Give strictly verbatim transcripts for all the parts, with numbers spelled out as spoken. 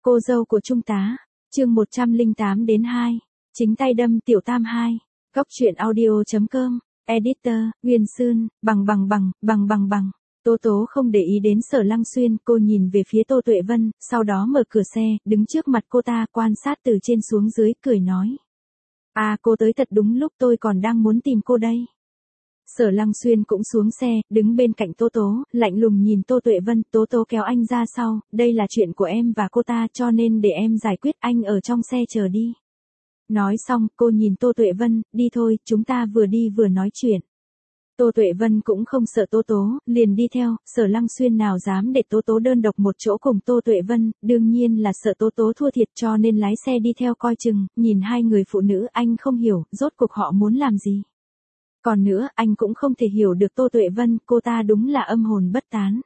Cô dâu của Trung tá, chương một trăm lẻ tám đến hai, chính tay đâm tiểu tam hai, góc truyện audio.com, editor, Nguyên Sơn, bằng bằng bằng, bằng bằng bằng. Tố Tố không để ý đến Sở Lăng Xuyên, cô nhìn về phía Tô Tuệ Vân, sau đó mở cửa xe, đứng trước mặt cô ta, quan sát từ trên xuống dưới, cười nói. À, cô tới thật đúng lúc, tôi còn đang muốn tìm cô đây. Sở Lăng Xuyên cũng xuống xe, đứng bên cạnh Tố Tố, lạnh lùng nhìn Tô Tuệ Vân. Tố Tố kéo anh ra sau, đây là chuyện của em và cô ta, cho nên để em giải quyết, anh ở trong xe chờ đi. Nói xong, cô nhìn Tô Tuệ Vân, đi thôi, chúng ta vừa đi vừa nói chuyện. Tô Tuệ Vân cũng không sợ Tố Tố, liền đi theo. Sở Lăng Xuyên nào dám để Tố Tố đơn độc một chỗ cùng Tô Tuệ Vân, đương nhiên là sợ Tố Tố thua thiệt, cho nên lái xe đi theo coi chừng. Nhìn hai người phụ nữ, anh không hiểu, rốt cuộc họ muốn làm gì. Còn nữa, anh cũng không thể hiểu được Tô Tuệ Vân, cô ta đúng là âm hồn bất tán.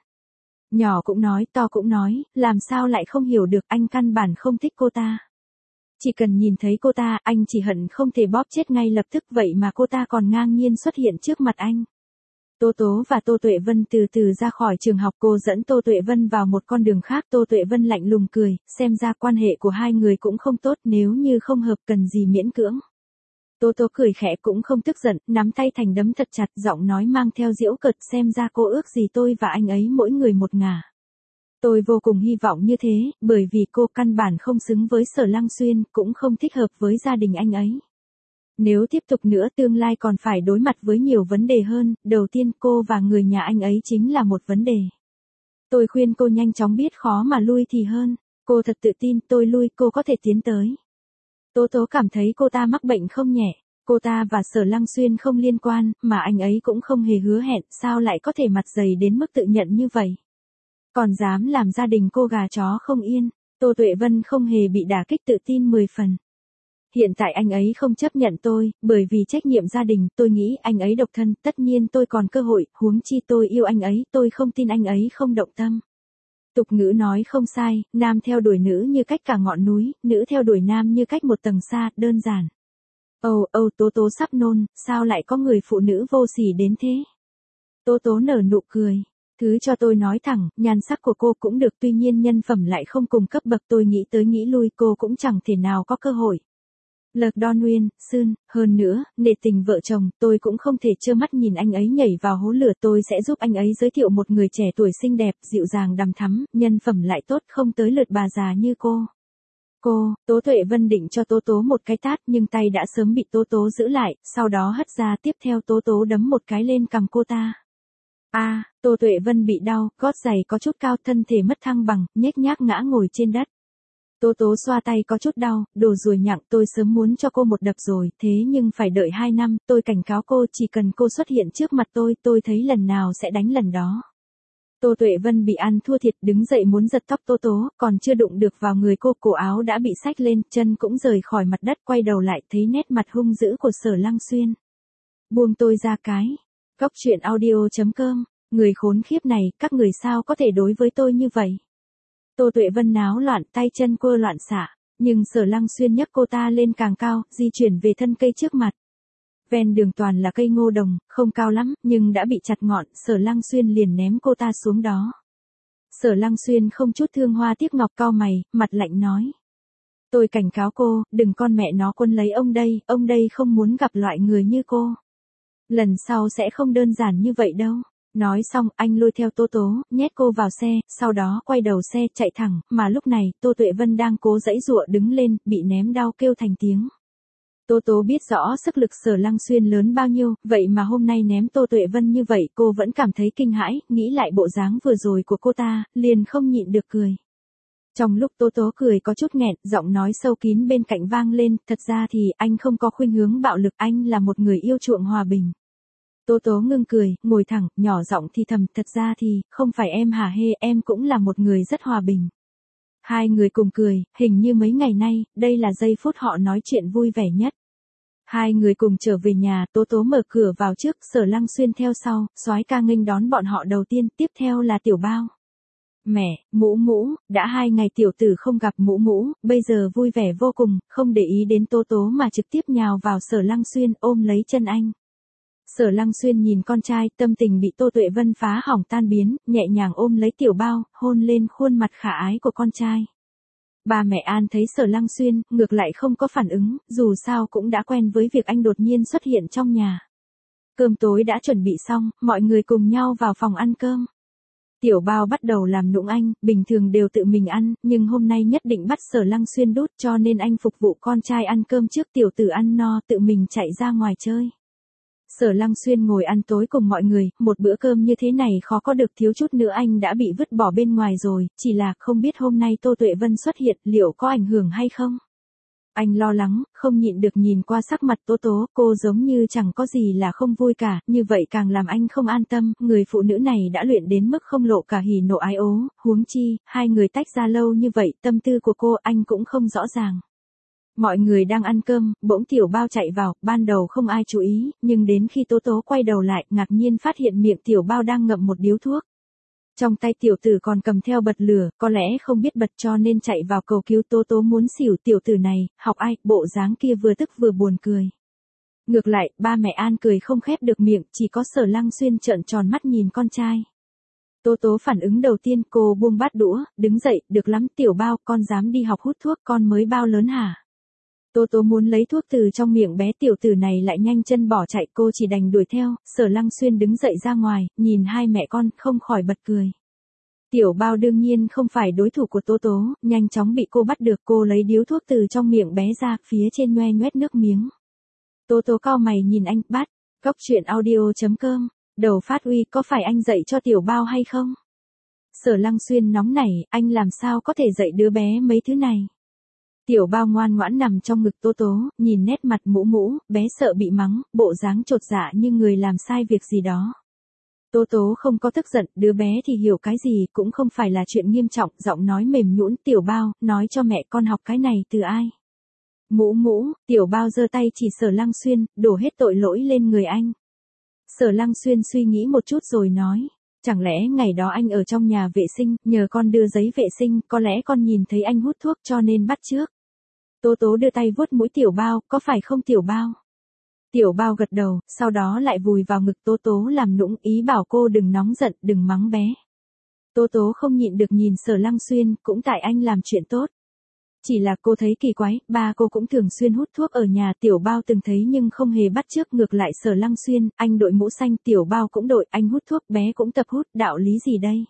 Nhỏ cũng nói, to cũng nói, làm sao lại không hiểu được, anh căn bản không thích cô ta. Chỉ cần nhìn thấy cô ta, anh chỉ hận không thể bóp chết ngay lập tức, vậy mà cô ta còn ngang nhiên xuất hiện trước mặt anh. Tố Tố và Tô Tuệ Vân từ từ ra khỏi trường học, cô dẫn Tô Tuệ Vân vào một con đường khác. Tô Tuệ Vân lạnh lùng cười, xem ra quan hệ của hai người cũng không tốt, nếu như không hợp cần gì miễn cưỡng. Tố Tố cười khẽ cũng không tức giận, nắm tay thành đấm thật chặt, giọng nói mang theo giễu cợt, xem ra cô ước gì tôi và anh ấy mỗi người một ngả. Tôi vô cùng hy vọng như thế, bởi vì cô căn bản không xứng với Sở Lăng Xuyên, cũng không thích hợp với gia đình anh ấy. Nếu tiếp tục nữa tương lai còn phải đối mặt với nhiều vấn đề hơn, đầu tiên cô và người nhà anh ấy chính là một vấn đề. Tôi khuyên cô nhanh chóng biết khó mà lui thì hơn, cô thật tự tin, tôi lui cô có thể tiến tới. Tố Tố cảm thấy cô ta mắc bệnh không nhẹ, cô ta và Sở Lăng Xuyên không liên quan, mà anh ấy cũng không hề hứa hẹn, sao lại có thể mặt dày đến mức tự nhận như vậy. Còn dám làm gia đình cô gà chó không yên. Tô Tuệ Vân không hề bị đả kích, tự tin mười phần. Hiện tại anh ấy không chấp nhận tôi, bởi vì trách nhiệm gia đình, tôi nghĩ anh ấy độc thân, tất nhiên tôi còn cơ hội, huống chi tôi yêu anh ấy, tôi không tin anh ấy không động tâm. Tục ngữ nói không sai, nam theo đuổi nữ như cách cả ngọn núi, nữ theo đuổi nam như cách một tầng xa, đơn giản. Âu, oh, âu, oh, Tố Tố sắp nôn, sao lại có người phụ nữ vô sỉ đến thế? Tố Tố nở nụ cười. Thứ cho tôi nói thẳng, nhan sắc của cô cũng được, tuy nhiên nhân phẩm lại không cùng cấp bậc, tôi nghĩ tới nghĩ lui cô cũng chẳng thể nào có cơ hội. Lật Đon Nguyên, Sơn, hơn nữa, nể tình vợ chồng, tôi cũng không thể trơ mắt nhìn anh ấy nhảy vào hố lửa, tôi sẽ giúp anh ấy giới thiệu một người trẻ tuổi xinh đẹp, dịu dàng đằm thắm, nhân phẩm lại tốt, không tới lượt bà già như cô. Cô, Tố Tuệ Vân định cho Tố Tố một cái tát nhưng tay đã sớm bị Tố Tố giữ lại, sau đó hất ra, tiếp theo Tố Tố đấm một cái lên cằm cô ta. A, à, Tô Tuệ Vân bị đau, gót giày có chút cao, thân thể mất thăng bằng, nhếch nhác ngã ngồi trên đất. Tố Tố xoa tay có chút đau, đồ ruồi nhặng, tôi sớm muốn cho cô một đập rồi, thế nhưng phải đợi hai năm, tôi cảnh cáo cô, chỉ cần cô xuất hiện trước mặt tôi, tôi thấy lần nào sẽ đánh lần đó. Tô Tuệ Vân bị ăn thua thiệt, đứng dậy muốn giật tóc Tố Tố, còn chưa đụng được vào người cô, cổ áo đã bị xách lên, chân cũng rời khỏi mặt đất, quay đầu lại thấy nét mặt hung dữ của Sở Lăng Xuyên. Buông tôi ra cái. Góc truyện audio.com, người khốn khiếp này, các người sao có thể đối với tôi như vậy? Tô Tuệ Vân náo loạn, tay chân quơ loạn xạ, nhưng Sở Lăng Xuyên nhấc cô ta lên càng cao, di chuyển về thân cây trước mặt. Ven đường toàn là cây ngô đồng, không cao lắm, nhưng đã bị chặt ngọn, Sở Lăng Xuyên liền ném cô ta xuống đó. Sở Lăng Xuyên không chút thương hoa tiếc ngọc, cau mày, mặt lạnh nói. Tôi cảnh cáo cô, đừng con mẹ nó quân lấy ông đây, ông đây không muốn gặp loại người như cô. Lần sau sẽ không đơn giản như vậy đâu. Nói xong, anh lôi theo Tố Tố, nhét cô vào xe, sau đó quay đầu xe chạy thẳng, mà lúc này, Tô Tuệ Vân đang cố giãy giụa đứng lên, bị ném đau kêu thành tiếng. Tố Tố biết rõ sức lực Sở Lăng Xuyên lớn bao nhiêu, vậy mà hôm nay ném Tô Tuệ Vân như vậy, cô vẫn cảm thấy kinh hãi, nghĩ lại bộ dáng vừa rồi của cô ta, liền không nhịn được cười. Trong lúc Tố Tố cười có chút nghẹn, giọng nói sâu kín bên cạnh vang lên, thật ra thì anh không có khuynh hướng bạo lực, anh là một người yêu chuộng hòa bình. Tố Tố ngưng cười, ngồi thẳng, nhỏ giọng thì thầm, thật ra thì, không phải em hả hê, em cũng là một người rất hòa bình. Hai người cùng cười, hình như mấy ngày nay, đây là giây phút họ nói chuyện vui vẻ nhất. Hai người cùng trở về nhà, Tố Tố mở cửa vào trước, Sở Lăng Xuyên theo sau, soái ca nghênh đón bọn họ đầu tiên, tiếp theo là Tiểu Bao. Mẹ, Mũ Mũ, đã hai ngày tiểu tử không gặp Mũ Mũ, bây giờ vui vẻ vô cùng, không để ý đến Tố Tố mà trực tiếp nhào vào Sở Lăng Xuyên, ôm lấy chân anh. Sở Lăng Xuyên nhìn con trai, tâm tình bị Tô Tuệ Vân phá hỏng tan biến, nhẹ nhàng ôm lấy Tiểu Bao, hôn lên khuôn mặt khả ái của con trai. Ba mẹ An thấy Sở Lăng Xuyên, ngược lại không có phản ứng, dù sao cũng đã quen với việc anh đột nhiên xuất hiện trong nhà. Cơm tối đã chuẩn bị xong, mọi người cùng nhau vào phòng ăn cơm. Tiểu Bao bắt đầu làm nũng anh, bình thường đều tự mình ăn, nhưng hôm nay nhất định bắt Sở Lăng Xuyên đút cho nên anh phục vụ con trai ăn cơm trước, tiểu tử ăn no tự mình chạy ra ngoài chơi. Sở Lăng Xuyên ngồi ăn tối cùng mọi người, một bữa cơm như thế này khó có được, thiếu chút nữa anh đã bị vứt bỏ bên ngoài rồi, chỉ là không biết hôm nay Tô Tuệ Vân xuất hiện liệu có ảnh hưởng hay không. Anh lo lắng, không nhịn được nhìn qua sắc mặt Tố Tố, cô giống như chẳng có gì là không vui cả, như vậy càng làm anh không an tâm, người phụ nữ này đã luyện đến mức không lộ cả hỉ nộ ái ố, huống chi, hai người tách ra lâu như vậy, tâm tư của cô anh cũng không rõ ràng. Mọi người đang ăn cơm, bỗng Tiểu Bao chạy vào, ban đầu không ai chú ý, nhưng đến khi Tố Tố quay đầu lại, ngạc nhiên phát hiện miệng Tiểu Bao đang ngậm một điếu thuốc. Trong tay tiểu tử còn cầm theo bật lửa, có lẽ không biết bật cho nên chạy vào cầu cứu. Tố Tố muốn xỉu, tiểu tử này, học ai, bộ dáng kia vừa tức vừa buồn cười. Ngược lại, ba mẹ An cười không khép được miệng, chỉ có Sở Lăng Xuyên trợn tròn mắt nhìn con trai. Tố Tố phản ứng đầu tiên, cô buông bát đũa, đứng dậy, được lắm Tiểu Bao, con dám đi học hút thuốc, con mới bao lớn hả? Tố Tố muốn lấy thuốc từ trong miệng bé tiểu tử này lại nhanh chân bỏ chạy, cô chỉ đành đuổi theo. Sở Lăng Xuyên đứng dậy ra ngoài, nhìn hai mẹ con, không khỏi bật cười. Tiểu Bao đương nhiên không phải đối thủ của Tố Tố, nhanh chóng bị cô bắt được, cô lấy điếu thuốc từ trong miệng bé ra, phía trên nhoe nhoét nước miếng. Tố Tố cau mày nhìn anh, bắt, góc truyện audio chấm com, đầu phát uy, có phải anh dạy cho Tiểu Bao hay không? Sở Lăng Xuyên nóng nảy, anh làm sao có thể dạy đứa bé mấy thứ này? Tiểu Bao ngoan ngoãn nằm trong ngực Tố Tố, nhìn nét mặt mũ mũ, bé sợ bị mắng, bộ dáng chột dạ như người làm sai việc gì đó. Tố Tố không có tức giận, đứa bé thì hiểu cái gì, cũng không phải là chuyện nghiêm trọng, giọng nói mềm nhũn. Tiểu Bao, nói cho mẹ con học cái này từ ai? Mũ mũ, Tiểu Bao giơ tay chỉ Sở Lăng Xuyên, đổ hết tội lỗi lên người anh. Sở Lăng Xuyên suy nghĩ một chút rồi nói, chẳng lẽ ngày đó anh ở trong nhà vệ sinh, nhờ con đưa giấy vệ sinh, có lẽ con nhìn thấy anh hút thuốc cho nên bắt chước. Tố Tố đưa tay vuốt mũi Tiểu Bao, có phải không Tiểu Bao? Tiểu Bao gật đầu, sau đó lại vùi vào ngực Tố Tố làm nũng, ý bảo cô đừng nóng giận, đừng mắng bé. Tố Tố không nhịn được nhìn Sở Lăng Xuyên, cũng tại anh làm chuyện tốt. Chỉ là cô thấy kỳ quái, ba cô cũng thường xuyên hút thuốc ở nhà, Tiểu Bao từng thấy nhưng không hề bắt chước, ngược lại Sở Lăng Xuyên, anh đội mũ xanh, Tiểu Bao cũng đội, anh hút thuốc, bé cũng tập hút, đạo lý gì đây?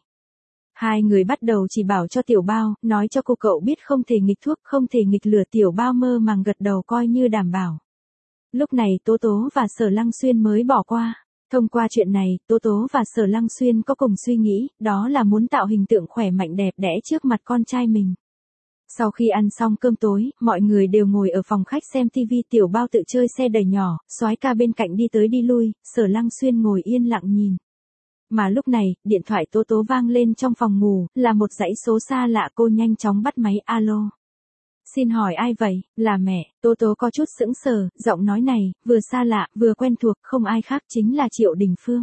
Hai người bắt đầu chỉ bảo cho Tiểu Bao, nói cho cô cậu biết không thể nghịch thuốc, không thể nghịch lửa. Tiểu Bao mơ màng gật đầu coi như đảm bảo. Lúc này Tố Tố và Sở Lăng Xuyên mới bỏ qua. Thông qua chuyện này, Tố Tố và Sở Lăng Xuyên có cùng suy nghĩ, đó là muốn tạo hình tượng khỏe mạnh đẹp đẽ trước mặt con trai mình. Sau khi ăn xong cơm tối, mọi người đều ngồi ở phòng khách xem tivi. Tiểu Bao tự chơi xe đẩy nhỏ, soái ca bên cạnh đi tới đi lui, Sở Lăng Xuyên ngồi yên lặng nhìn. Mà lúc này, điện thoại Tố Tố vang lên trong phòng ngủ, là một dãy số xa lạ, cô nhanh chóng bắt máy. Alo. Xin hỏi ai vậy? Là mẹ. Tố Tố có chút sững sờ, giọng nói này, vừa xa lạ, vừa quen thuộc, không ai khác chính là Triệu Đình Phương.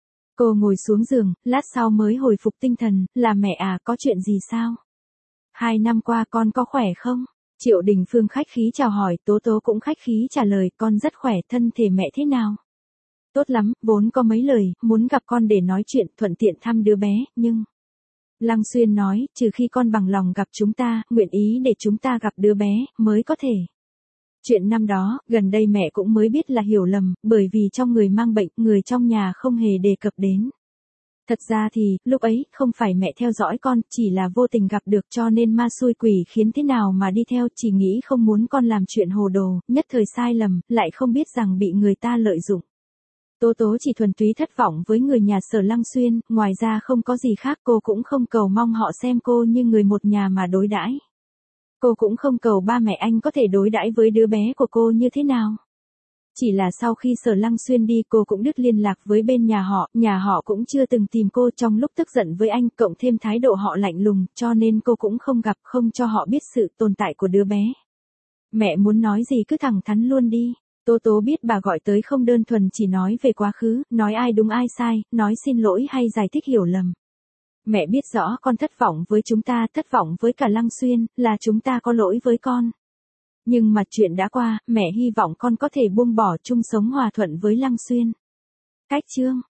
Cô ngồi xuống giường, lát sau mới hồi phục tinh thần, là mẹ à, có chuyện gì sao? Hai năm qua con có khỏe không? Triệu Đình Phương khách khí chào hỏi, Tố Tố cũng khách khí trả lời, con rất khỏe, thân thể mẹ thế nào? Tốt lắm, vốn có mấy lời, muốn gặp con để nói chuyện, thuận tiện thăm đứa bé, nhưng... Lăng Xuyên nói, trừ khi con bằng lòng gặp chúng ta, nguyện ý để chúng ta gặp đứa bé, mới có thể. Chuyện năm đó, gần đây mẹ cũng mới biết là hiểu lầm, bởi vì trong người mang bệnh, người trong nhà không hề đề cập đến. Thật ra thì, lúc ấy, không phải mẹ theo dõi con, chỉ là vô tình gặp được cho nên ma xui quỷ khiến thế nào mà đi theo, chỉ nghĩ không muốn con làm chuyện hồ đồ, nhất thời sai lầm, lại không biết rằng bị người ta lợi dụng. Tố Tố chỉ thuần túy thất vọng với người nhà Sở Lăng Xuyên, ngoài ra không có gì khác, cô cũng không cầu mong họ xem cô như người một nhà mà đối đãi. Cô cũng không cầu ba mẹ anh có thể đối đãi với đứa bé của cô như thế nào. Chỉ là sau khi Sở Lăng Xuyên đi cô cũng đứt liên lạc với bên nhà họ, nhà họ cũng chưa từng tìm cô trong lúc tức giận với anh, cộng thêm thái độ họ lạnh lùng, cho nên cô cũng không gặp, không cho họ biết sự tồn tại của đứa bé. Mẹ muốn nói gì cứ thẳng thắn luôn đi. Tố Tố biết bà gọi tới không đơn thuần chỉ nói về quá khứ, nói ai đúng ai sai, nói xin lỗi hay giải thích hiểu lầm. Mẹ biết rõ con thất vọng với chúng ta, thất vọng với cả Lăng Xuyên, là chúng ta có lỗi với con. Nhưng mà chuyện đã qua, mẹ hy vọng con có thể buông bỏ chung sống hòa thuận với Lăng Xuyên. Cách chương